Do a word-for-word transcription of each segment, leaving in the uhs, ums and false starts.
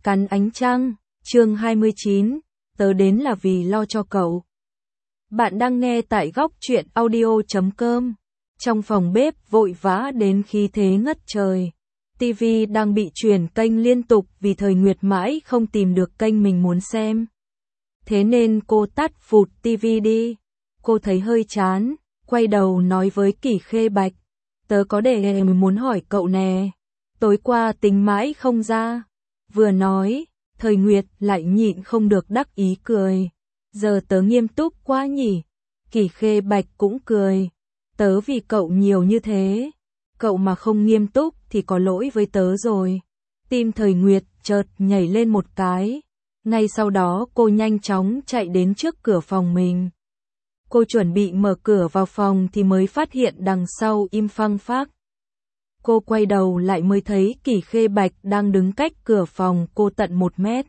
Cắn ánh trăng, chương hai mươi chín, tớ đến là vì lo cho cậu. Bạn đang nghe tại góc truyện audio chấm com. Trong phòng bếp vội vã đến khí thế ngất trời. ti vi đang bị chuyển kênh liên tục vì Thời Nguyệt mãi không tìm được kênh mình muốn xem. Thế nên cô tắt phụt ti vi đi. Cô thấy hơi chán, quay đầu nói với Kỷ Khê Bạch. Tớ có đề muốn hỏi cậu nè. Tối qua tính mãi không ra. Vừa nói, Thời Nguyệt lại nhịn không được đắc ý cười. Giờ tớ nghiêm túc quá nhỉ. Kỷ Khê Bạch cũng cười. Tớ vì cậu nhiều như thế. Cậu mà không nghiêm túc thì có lỗi với tớ rồi. Tim Thời Nguyệt chợt nhảy lên một cái. Ngay sau đó cô nhanh chóng chạy đến trước cửa phòng mình. Cô chuẩn bị mở cửa vào phòng thì mới phát hiện đằng sau im phăng phắc. Cô quay đầu lại mới thấy Kỷ Khê Bạch đang đứng cách cửa phòng cô tận một mét.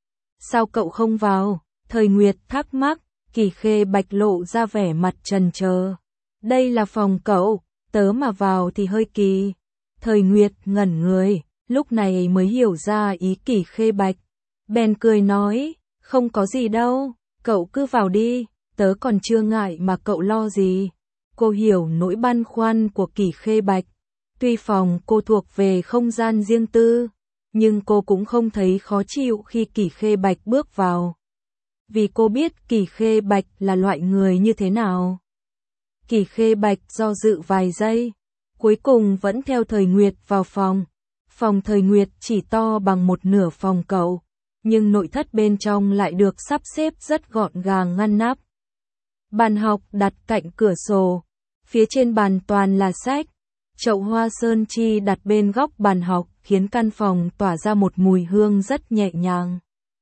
Sao cậu không vào? Thời Nguyệt thắc mắc. Kỷ Khê Bạch lộ ra vẻ mặt trần trờ. Đây là phòng cậu, tớ mà vào thì hơi kỳ. Thời Nguyệt ngẩn người, lúc này mới hiểu ra ý Kỷ Khê Bạch. Bèn cười nói, không có gì đâu, cậu cứ vào đi, tớ còn chưa ngại mà cậu lo gì. Cô hiểu nỗi băn khoăn của Kỷ Khê Bạch. Tuy phòng cô thuộc về không gian riêng tư, nhưng cô cũng không thấy khó chịu khi Kỷ Khê Bạch bước vào. Vì cô biết Kỷ Khê Bạch là loại người như thế nào. Kỷ Khê Bạch do dự vài giây, cuối cùng vẫn theo Thời Nguyệt vào phòng. Phòng Thời Nguyệt chỉ to bằng một nửa phòng cậu, nhưng nội thất bên trong lại được sắp xếp rất gọn gàng ngăn nắp. Bàn học đặt cạnh cửa sổ, phía trên bàn toàn là sách. Chậu hoa sơn chi đặt bên góc bàn học khiến căn phòng tỏa ra một mùi hương rất nhẹ nhàng.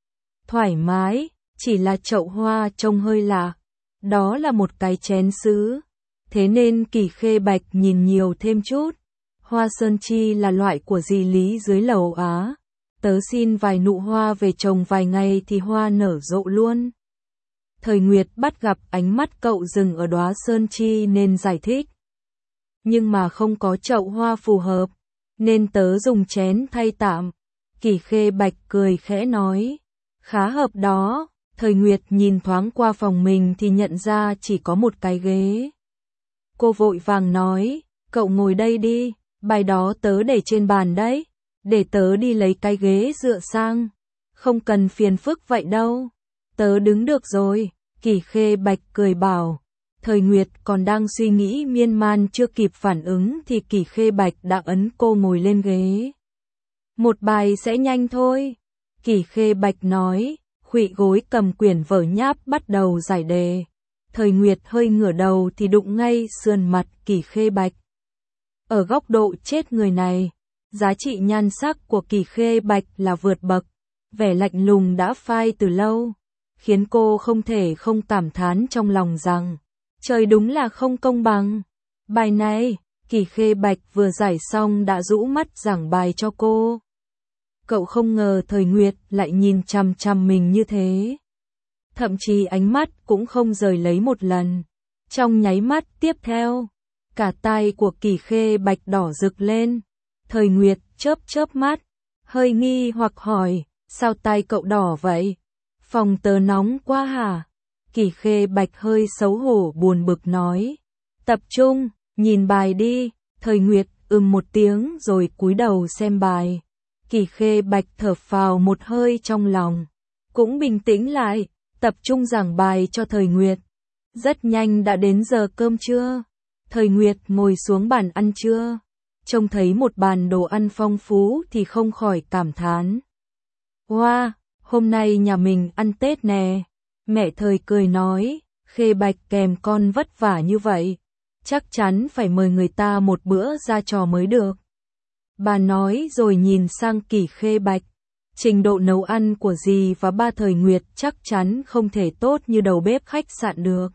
Thoải mái, chỉ là chậu hoa trông hơi lạ. Đó là một cái chén sứ. Thế nên Kỷ Khê Bạch nhìn nhiều thêm chút. Hoa sơn chi là loại của dì Lý dưới lầu Á. Tớ xin vài nụ hoa về trồng vài ngày thì hoa nở rộ luôn. Thời Nguyệt bắt gặp ánh mắt cậu dừng ở đóa sơn chi nên giải thích. Nhưng mà không có chậu hoa phù hợp, nên tớ dùng chén thay tạm. Kỷ Khê Bạch cười khẽ nói, khá hợp đó. Thời Nguyệt nhìn thoáng qua phòng mình thì nhận ra chỉ có một cái ghế. Cô vội vàng nói, cậu ngồi đây đi, bài đó tớ để trên bàn đấy, để tớ đi lấy cái ghế dựa sang. Không cần phiền phức vậy đâu, tớ đứng được rồi. Kỷ Khê Bạch cười bảo. Thời Nguyệt còn đang suy nghĩ miên man chưa kịp phản ứng thì Kỷ Khê Bạch đã ấn cô ngồi lên ghế. Một bài sẽ nhanh thôi. Kỷ Khê Bạch nói, khuỵu gối cầm quyển vở nháp bắt đầu giải đề. Thời Nguyệt hơi ngửa đầu thì đụng ngay sườn mặt Kỷ Khê Bạch. Ở góc độ chết người này, giá trị nhan sắc của Kỷ Khê Bạch là vượt bậc. Vẻ lạnh lùng đã phai từ lâu, khiến cô không thể không cảm thán trong lòng rằng trời đúng là không công bằng. Bài này, Kỷ Khê Bạch vừa giải xong đã rũ mắt giảng bài cho cô. Cậu không ngờ Thời Nguyệt lại nhìn chằm chằm mình như thế. Thậm chí ánh mắt cũng không rời lấy một lần. Trong nháy mắt tiếp theo, cả tai của Kỷ Khê Bạch đỏ rực lên. Thời Nguyệt chớp chớp mắt, hơi nghi hoặc hỏi, sao tai cậu đỏ vậy? Phòng tớ nóng quá hả? Kỷ Khê Bạch hơi xấu hổ buồn bực nói. Tập trung, nhìn bài đi. Thời Nguyệt ừm một tiếng rồi cúi đầu xem bài. Kỷ Khê Bạch thở phào một hơi trong lòng. Cũng bình tĩnh lại, tập trung giảng bài cho Thời Nguyệt. Rất nhanh đã đến giờ cơm trưa. Thời Nguyệt ngồi xuống bàn ăn trưa. Trông thấy một bàn đồ ăn phong phú thì không khỏi cảm thán. Wow, hôm nay nhà mình ăn Tết nè. Mẹ Thời cười nói, Khê Bạch kèm con vất vả như vậy, chắc chắn phải mời người ta một bữa ra trò mới được. Bà nói rồi nhìn sang Kỷ Khê Bạch. Trình độ nấu ăn của dì và ba Thời Nguyệt chắc chắn không thể tốt như đầu bếp khách sạn được.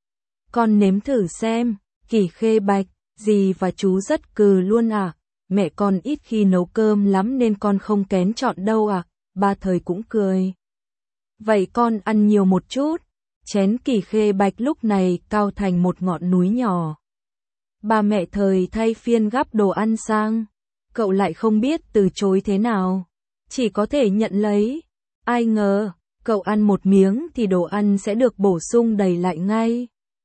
Con nếm thử xem. Kỷ Khê Bạch, dì và chú rất cừ luôn à. Mẹ con ít khi nấu cơm lắm nên con không kén chọn đâu à. Ba Thời cũng cười. Vậy con ăn nhiều một chút. Chén Kỷ Khê Bạch lúc này cao thành một ngọn núi nhỏ. Ba mẹ Thời thay phiên gắp đồ ăn sang. Cậu lại không biết từ chối thế nào. chỉ có thể nhận lấy. Ai ngờ, cậu ăn một miếng thì đồ ăn sẽ được bổ sung đầy lại ngay.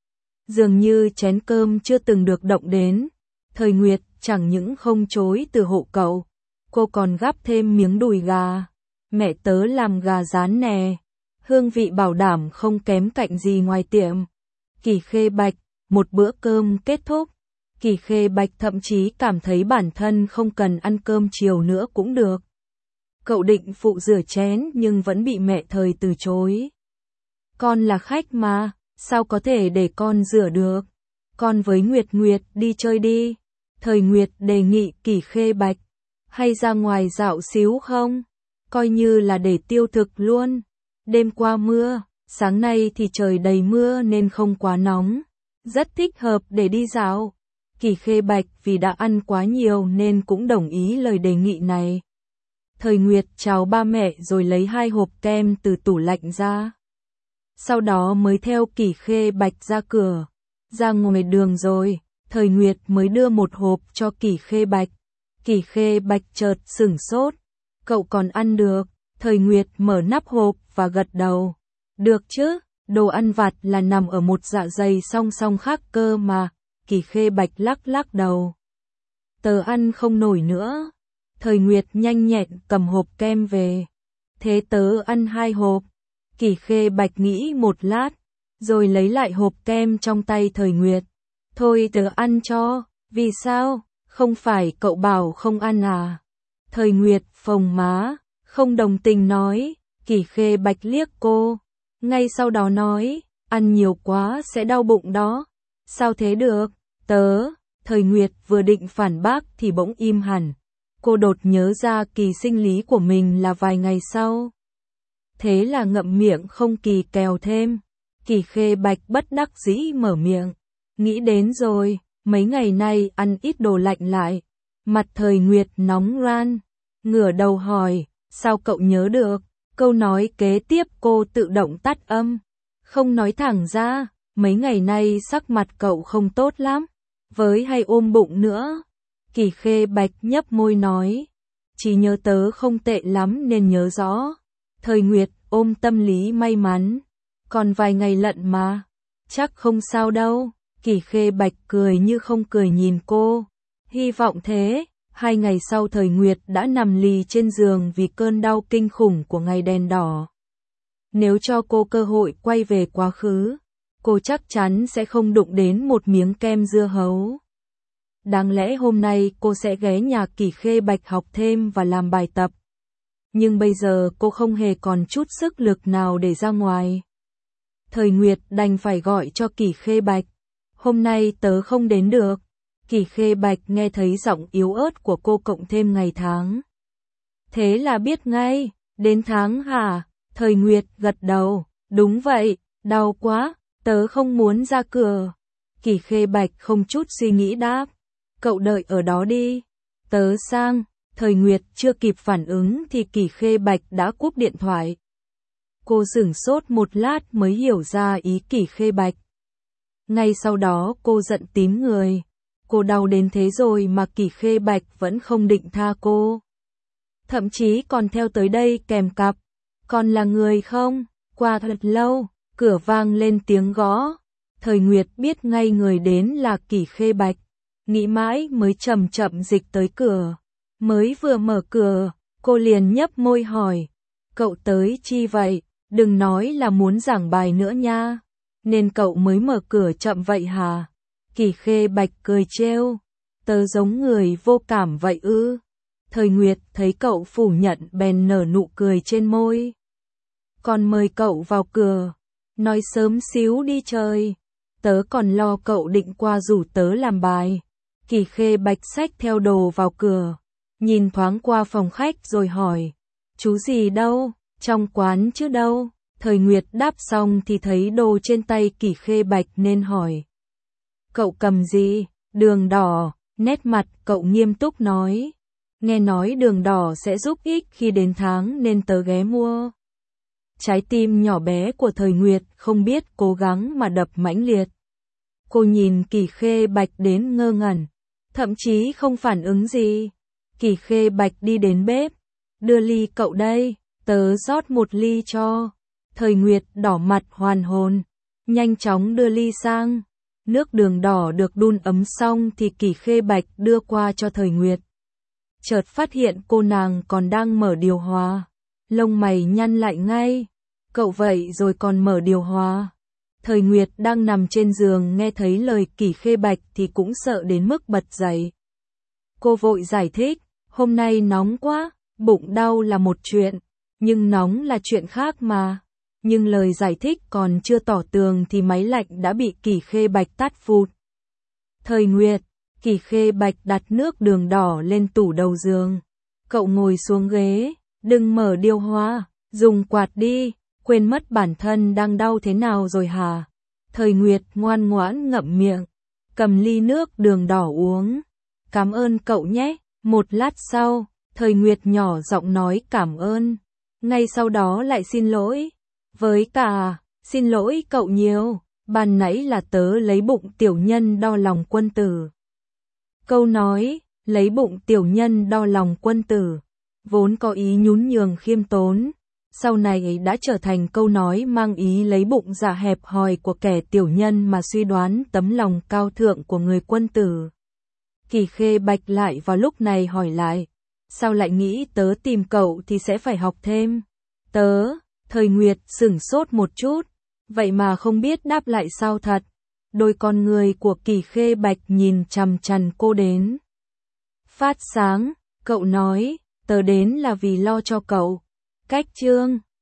Dường như chén cơm chưa từng được động đến. Thời Nguyệt chẳng những không chối từ hộ cậu, cô còn gắp thêm miếng đùi gà. Mẹ tớ làm gà rán nè, hương vị bảo đảm không kém cạnh gì ngoài tiệm. Kỳ Khê Bạch, một bữa cơm kết thúc. Kỳ Khê Bạch thậm chí cảm thấy bản thân không cần ăn cơm chiều nữa cũng được. Cậu định phụ rửa chén nhưng vẫn bị mẹ Thời từ chối. Con là khách mà, sao có thể để con rửa được? Con với Nguyệt Nguyệt đi chơi đi. Thời Nguyệt đề nghị Kỳ Khê Bạch. Hay ra ngoài dạo xíu không? Coi như là để tiêu thực luôn. Đêm qua mưa, sáng nay thì trời đầy mưa nên không quá nóng. Rất thích hợp để đi dạo. Kỳ Khê Bạch vì đã ăn quá nhiều nên cũng đồng ý lời đề nghị này. Thời Nguyệt chào ba mẹ rồi lấy hai hộp kem từ tủ lạnh ra. Sau đó mới theo Kỳ Khê Bạch ra cửa. Ra ngoài đường rồi, Thời Nguyệt mới đưa một hộp cho Kỳ Khê Bạch. Kỳ Khê Bạch chợt sửng sốt. Cậu còn ăn được? Thời Nguyệt mở nắp hộp và gật đầu. Được chứ, đồ ăn vặt là nằm ở một dạ dày song song khác cơ mà. Kỳ Khê Bạch lắc lắc đầu. Tớ ăn không nổi nữa. Thời Nguyệt nhanh nhẹn cầm hộp kem về. Thế tớ ăn hai hộp. Kỳ Khê Bạch nghĩ một lát, rồi lấy lại hộp kem trong tay Thời Nguyệt. Thôi tớ ăn cho, vì sao, không phải cậu bảo không ăn à? Thời Nguyệt phồng má, không đồng tình nói. Kỳ Khê Bạch liếc cô, ngay sau đó nói, ăn nhiều quá sẽ đau bụng đó. Sao thế được, tớ, Thời Nguyệt vừa định phản bác thì bỗng im hẳn. Cô đột nhớ ra kỳ sinh lý của mình là vài ngày sau. Thế là ngậm miệng không kỳ kèo thêm. Kỳ Khê Bạch bất đắc dĩ mở miệng. Nghĩ đến rồi, mấy ngày nay ăn ít đồ lạnh lại. Mặt Thời Nguyệt nóng ran. Ngửa đầu hỏi, sao cậu nhớ được? Câu nói kế tiếp cô tự động tắt âm. Không nói thẳng ra, mấy ngày nay sắc mặt cậu không tốt lắm. Với hay ôm bụng nữa. Kỳ Khê Bạch nhấp môi nói. Chỉ nhớ tớ không tệ lắm nên nhớ rõ. Thời Nguyệt ôm tâm lý may mắn. Còn vài ngày lận mà. Chắc không sao đâu. Kỳ Khê Bạch cười như không cười nhìn cô. Hy vọng thế. Hai ngày sau Thời Nguyệt đã nằm lì trên giường vì cơn đau kinh khủng của ngày đèn đỏ. Nếu cho cô cơ hội quay về quá khứ, cô chắc chắn sẽ không đụng đến một miếng kem dưa hấu. Đáng lẽ hôm nay cô sẽ ghé nhà Kỳ Khê Bạch học thêm và làm bài tập. Nhưng bây giờ cô không hề còn chút sức lực nào để ra ngoài. Thời Nguyệt đành phải gọi cho Kỳ Khê Bạch. Hôm nay tớ không đến được. Kỳ Khê Bạch nghe thấy giọng yếu ớt của cô cộng thêm ngày tháng. Thế là biết ngay, đến tháng hả? Thời Nguyệt gật đầu, đúng vậy, đau quá, tớ không muốn ra cửa. Kỳ Khê Bạch không chút suy nghĩ đáp, cậu đợi ở đó đi, tớ sang. Thời Nguyệt chưa kịp phản ứng thì Kỳ Khê Bạch đã cúp điện thoại. Cô sửng sốt một lát mới hiểu ra ý Kỳ Khê Bạch. Ngay sau đó cô giận tím người. Cô đau đến thế rồi mà Kỳ Khê Bạch vẫn không định tha cô. Thậm chí còn theo tới đây kèm cặp. Còn là người không? Qua thật lâu, cửa vang lên tiếng gõ. Thời Nguyệt biết ngay người đến là Kỳ Khê Bạch. Nghĩ mãi mới chậm chậm dịch tới cửa. Mới vừa mở cửa, cô liền nhấp môi hỏi. Cậu tới chi vậy? Đừng nói là muốn giảng bài nữa nha. Nên cậu mới mở cửa chậm vậy hả? Kỳ Khê Bạch cười trêu. Tớ giống người vô cảm vậy ư? Thời Nguyệt thấy cậu phủ nhận bèn nở nụ cười trên môi. Còn mời cậu vào cửa. Nói sớm xíu đi chơi. Tớ còn lo cậu định qua rủ tớ làm bài. Kỳ Khê Bạch xách theo đồ vào cửa. Nhìn thoáng qua phòng khách rồi hỏi. Chú gì đâu? Trong quán chứ đâu? Thời Nguyệt đáp xong thì thấy đồ trên tay Kỳ Khê Bạch nên hỏi. Cậu cầm gì? Đường đỏ. Nét mặt cậu nghiêm túc nói. Nghe nói đường đỏ sẽ giúp ích khi đến tháng nên tớ ghé mua. Trái tim nhỏ bé của Thời Nguyệt không biết cố gắng mà đập mãnh liệt. Cô nhìn Kỳ Khê Bạch đến ngơ ngẩn, thậm chí không phản ứng gì. Kỳ Khê Bạch đi đến bếp, đưa ly cậu đây, tớ rót một ly cho. Thời Nguyệt đỏ mặt hoàn hồn, nhanh chóng đưa ly sang. Nước đường đỏ được đun ấm xong thì Kỷ Khê Bạch đưa qua cho Thời Nguyệt. Chợt phát hiện cô nàng còn đang mở điều hòa, lông mày nhăn lại ngay. Cậu vậy rồi còn mở điều hòa? Thời Nguyệt đang nằm trên giường nghe thấy lời Kỷ Khê Bạch thì cũng sợ đến mức bật dậy. Cô vội giải thích, hôm nay nóng quá, bụng đau là một chuyện, nhưng nóng là chuyện khác mà. Nhưng lời giải thích còn chưa tỏ tường thì máy lạnh đã bị Kỷ Khê Bạch tắt phụt. Thời Nguyệt, Kỷ Khê Bạch đặt nước đường đỏ lên tủ đầu giường. Cậu ngồi xuống ghế, đừng mở điều hòa, dùng quạt đi, quên mất bản thân đang đau thế nào rồi hả? Thời Nguyệt ngoan ngoãn ngậm miệng, cầm ly nước đường đỏ uống. Cảm ơn cậu nhé. Một lát sau, Thời Nguyệt nhỏ giọng nói cảm ơn. Ngay sau đó lại xin lỗi. Với cả, xin lỗi cậu nhiều, ban nãy là tớ lấy bụng tiểu nhân đo lòng quân tử. Câu nói, lấy bụng tiểu nhân đo lòng quân tử, vốn có ý nhún nhường khiêm tốn, sau này đã trở thành câu nói mang ý lấy bụng dạ hẹp hòi của kẻ tiểu nhân mà suy đoán tấm lòng cao thượng của người quân tử. Kỷ Khê Bạch lại vào lúc này hỏi lại, sao lại nghĩ tớ tìm cậu thì sẽ phải học thêm? Tớ, Thời Nguyệt sửng sốt một chút, vậy mà không biết đáp lại sao thật. Đôi con người của Kỷ Khê Bạch nhìn chằm chằm cô đến phát sáng, cậu nói, tớ đến là vì lo cho cậu. Cách chương